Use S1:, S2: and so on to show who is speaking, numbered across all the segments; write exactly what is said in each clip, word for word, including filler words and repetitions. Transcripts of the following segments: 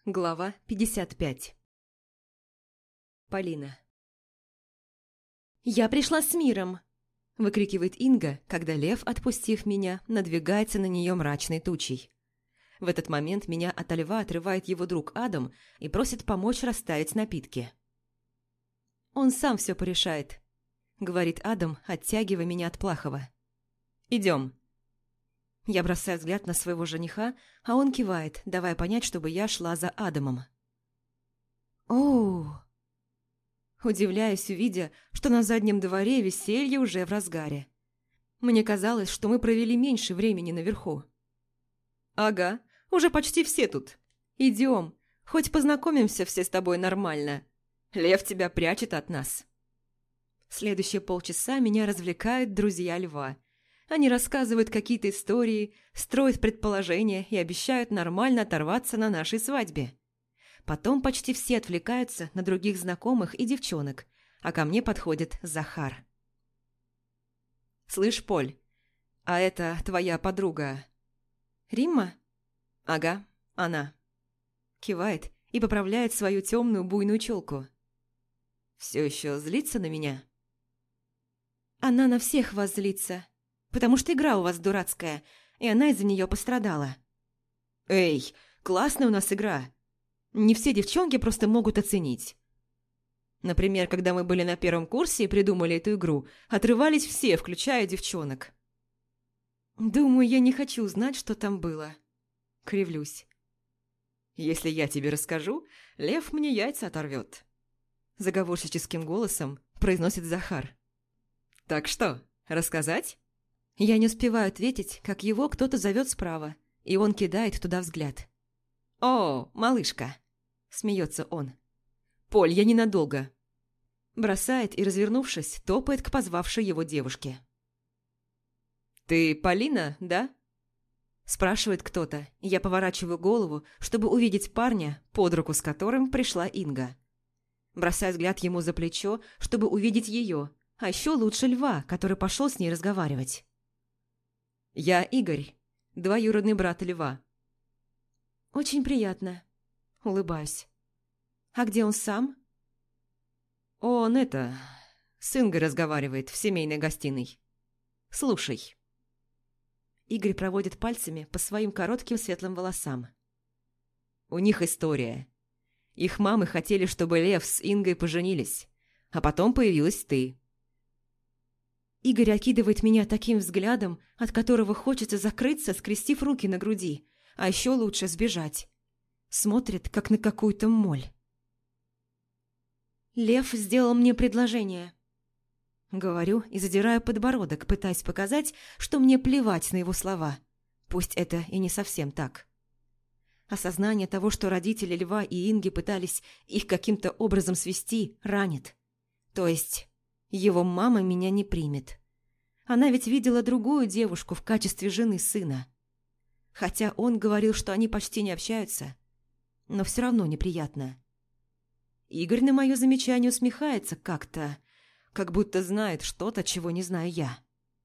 S1: Глава пятьдесят пять. Полина. «Я пришла с миром!» – выкрикивает Инга, когда лев, отпустив меня, надвигается на нее мрачной тучей. В этот момент меня ото льва отрывает его друг Адам и просит помочь расставить напитки. «Он сам все порешает», – говорит Адам, оттягивая меня от Плахова. «Идем». Я бросаю взгляд на своего жениха, а он кивает, давая понять, чтобы я шла за Адамом. «Оу!» Удивляюсь, увидя, что на заднем дворе веселье уже в разгаре. Мне казалось, что мы провели меньше времени наверху. «Ага, уже почти все тут. Идем, хоть познакомимся все с тобой нормально. Лев тебя прячет от нас». Следующие полчаса меня развлекают друзья льва. Они рассказывают какие-то истории, строят предположения и обещают нормально оторваться на нашей свадьбе. Потом почти все отвлекаются на других знакомых и девчонок, а ко мне подходит Захар. «Слышь, Поль, а это твоя подруга Римма?» «Ага, она». Кивает и поправляет свою темную буйную челку. «Все еще злится на меня?» «Она на всех вас злится, потому что игра у вас дурацкая, и она из-за нее пострадала». «Эй, классная у нас игра. Не все девчонки просто могут оценить. Например, когда мы были на первом курсе и придумали эту игру, отрывались все, включая девчонок». «Думаю, я не хочу знать, что там было». Кривлюсь. «Если я тебе расскажу, лев мне яйца оторвет», – заговорщическим голосом произносит Захар. «Так что, рассказать?» Я не успеваю ответить, как его кто-то зовет справа, и он кидает туда взгляд. «О, малышка!» – смеется он. «Поль, я ненадолго!» Бросает и, развернувшись, топает к позвавшей его девушке. «Ты Полина, да?» – спрашивает кто-то, и я поворачиваю голову, чтобы увидеть парня, под руку с которым пришла Инга. Бросаю взгляд ему за плечо, чтобы увидеть ее, а еще лучше льва, который пошел с ней разговаривать. «Я Игорь, двоюродный брат льва». «Очень приятно», – улыбаюсь. «А где он сам?» «Он это... с Ингой разговаривает в семейной гостиной. Слушай». Игорь проводит пальцами по своим коротким светлым волосам. «У них история. Их мамы хотели, чтобы Лев с Ингой поженились, а потом появилась ты». Игорь окидывает меня таким взглядом, от которого хочется закрыться, скрестив руки на груди, а еще лучше сбежать. Смотрит, как на какую-то моль. «Лев сделал мне предложение». Говорю и задираю подбородок, пытаясь показать, что мне плевать на его слова. Пусть это и не совсем так. Осознание того, что родители Льва и Инги пытались их каким-то образом свести, ранит. То есть... его мама меня не примет. Она ведь видела другую девушку в качестве жены сына. Хотя он говорил, что они почти не общаются. Но все равно неприятно. Игорь на мое замечание усмехается как-то, как будто знает что-то, чего не знаю я.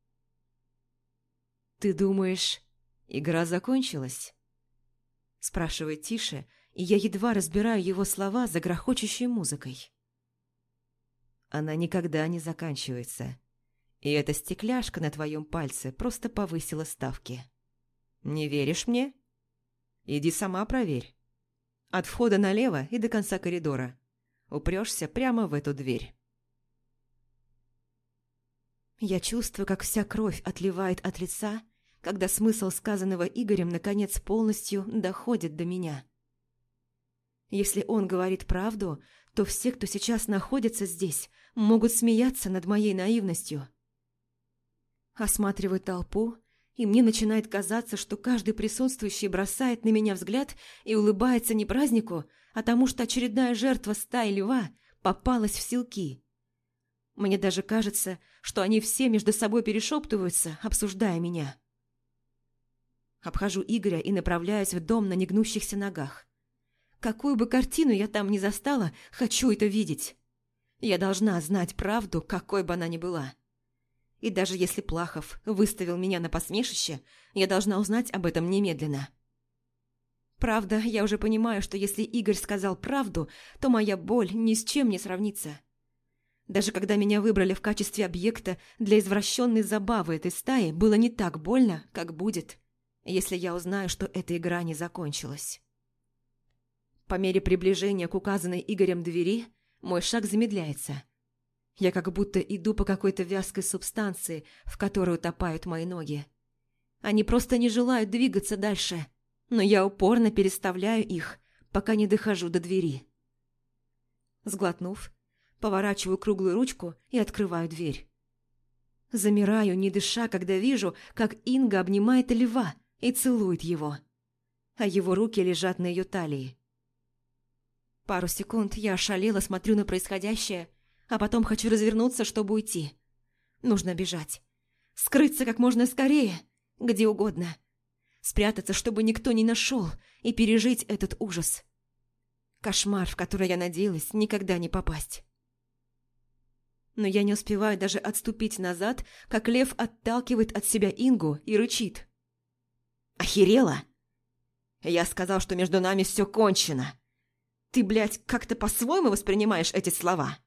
S1: «Ты думаешь, игра закончилась?» Спрашивает тише, и я едва разбираю его слова за грохочущей музыкой. Она никогда не заканчивается. И эта стекляшка на твоем пальце просто повысила ставки. Не веришь мне? Иди сама проверь. От входа налево и до конца коридора. Упрешься прямо в эту дверь. Я чувствую, как вся кровь отливает от лица, когда смысл сказанного Игорем наконец полностью доходит до меня. Если он говорит правду, то все, кто сейчас находится здесь, могут смеяться над моей наивностью. Осматриваю толпу, и мне начинает казаться, что каждый присутствующий бросает на меня взгляд и улыбается не празднику, а тому, что очередная жертва стаи льва попалась в селки. Мне даже кажется, что они все между собой перешептываются, обсуждая меня. Обхожу Игоря и направляюсь в дом на негнущихся ногах. Какую бы картину я там ни застала, хочу это видеть. Я должна знать правду, какой бы она ни была. И даже если Плахов выставил меня на посмешище, я должна узнать об этом немедленно. Правда, я уже понимаю, что если Игорь сказал правду, то моя боль ни с чем не сравнится. Даже когда меня выбрали в качестве объекта для извращенной забавы этой стаи, было не так больно, как будет, если я узнаю, что эта игра не закончилась. По мере приближения к указанной Игорем двери, мой шаг замедляется. Я как будто иду по какой-то вязкой субстанции, в которой утопают мои ноги. Они просто не желают двигаться дальше, но я упорно переставляю их, пока не дохожу до двери. Сглотнув, поворачиваю круглую ручку и открываю дверь. Замираю, не дыша, когда вижу, как Инга обнимает льва и целует его, а его руки лежат на ее талии. Пару секунд я ошалело смотрю на происходящее, а потом хочу развернуться, чтобы уйти. Нужно бежать. Скрыться как можно скорее, где угодно. Спрятаться, чтобы никто не нашел, и пережить этот ужас. Кошмар, в который я надеялась никогда не попасть. Но я не успеваю даже отступить назад, как лев отталкивает от себя Ингу и рычит. «Охерела? Я сказал, что между нами все кончено. Ты, блядь, как-то по-своему воспринимаешь эти слова?»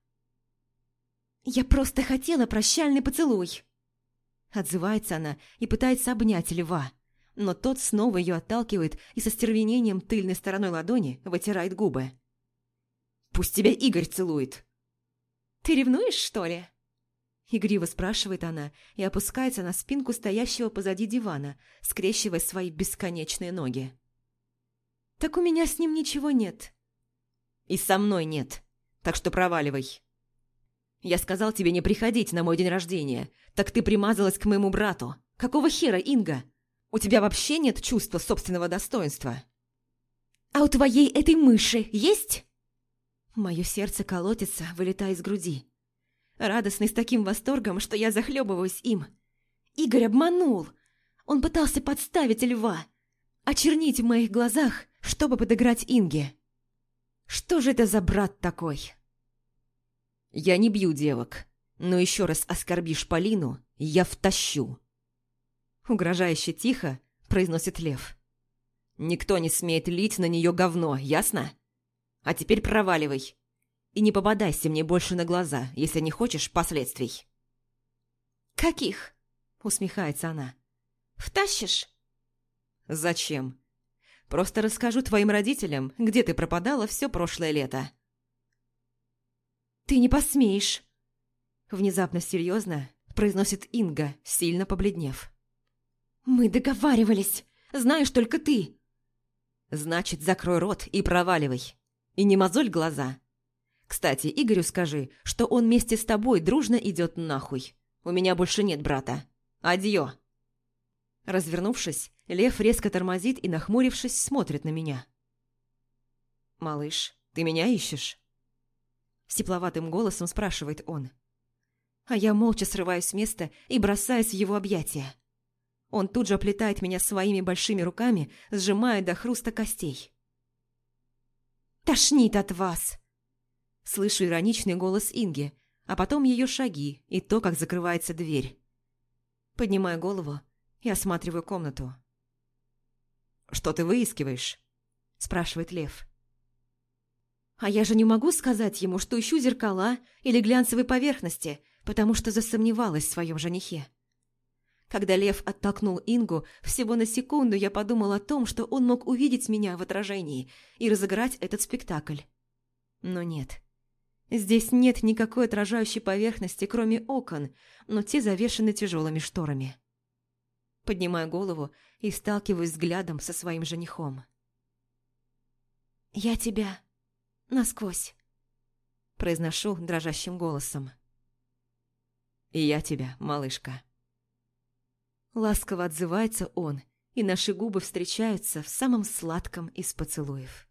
S1: «Я просто хотела прощальный поцелуй!» Отзывается она и пытается обнять льва, но тот снова ее отталкивает и со стервенением тыльной стороной ладони вытирает губы. «Пусть тебя Игорь целует!» «Ты ревнуешь, что ли?» Игриво спрашивает она и опускается на спинку стоящего позади дивана, скрещивая свои бесконечные ноги. «Так у меня с ним ничего нет». «И со мной нет, так что проваливай. Я сказал тебе не приходить на мой день рождения, так ты примазалась к моему брату. Какого хера, Инга? У тебя вообще нет чувства собственного достоинства?» «А у твоей этой мыши есть?» Мое сердце колотится, вылетая из груди. Радостный с таким восторгом, что я захлебываюсь им. Игорь обманул. Он пытался подставить льва, очернить в моих глазах, чтобы подыграть Инге. Что же это за брат такой? «Я не бью девок, но еще раз оскорбишь Полину, я втащу». Угрожающе тихо произносит лев. «Никто не смеет лить на нее говно, ясно? А теперь проваливай. И не попадайся мне больше на глаза, если не хочешь последствий». «Каких?» – усмехается она. «Втащишь?» «Зачем? Просто расскажу твоим родителям, где ты пропадала все прошлое лето». «Ты не посмеешь!» Внезапно серьезно произносит Инга, сильно побледнев. «Мы договаривались! Знаешь только ты!» «Значит, закрой рот и проваливай. И не мозоль глаза. Кстати, Игорю скажи, что он вместе с тобой дружно идет нахуй. У меня больше нет брата. Адьё!» Развернувшись, лев резко тормозит и, нахмурившись, смотрит на меня. «Малыш, ты меня ищешь?» С тепловатым голосом спрашивает он. А я молча срываюсь с места и бросаюсь в его объятия. Он тут же оплетает меня своими большими руками, сжимая до хруста костей. «Тошнит от вас!» Слышу ироничный голос Инги, а потом ее шаги и то, как закрывается дверь. Поднимаю голову и осматриваю комнату. «Что ты выискиваешь?» – спрашивает лев. А я же не могу сказать ему, что ищу зеркала или глянцевые поверхности, потому что засомневалась в своем женихе. Когда лев оттолкнул Ингу, всего на секунду я подумал о том, что он мог увидеть меня в отражении и разыграть этот спектакль. Но нет. Здесь нет никакой отражающей поверхности, кроме окон, но те завешены тяжелыми шторами. Поднимаю голову и сталкиваюсь взглядом со своим женихом. «Я тебя насквозь», – произношу дрожащим голосом. «И я тебя, малышка». Ласково отзывается он, и наши губы встречаются в самом сладком из поцелуев.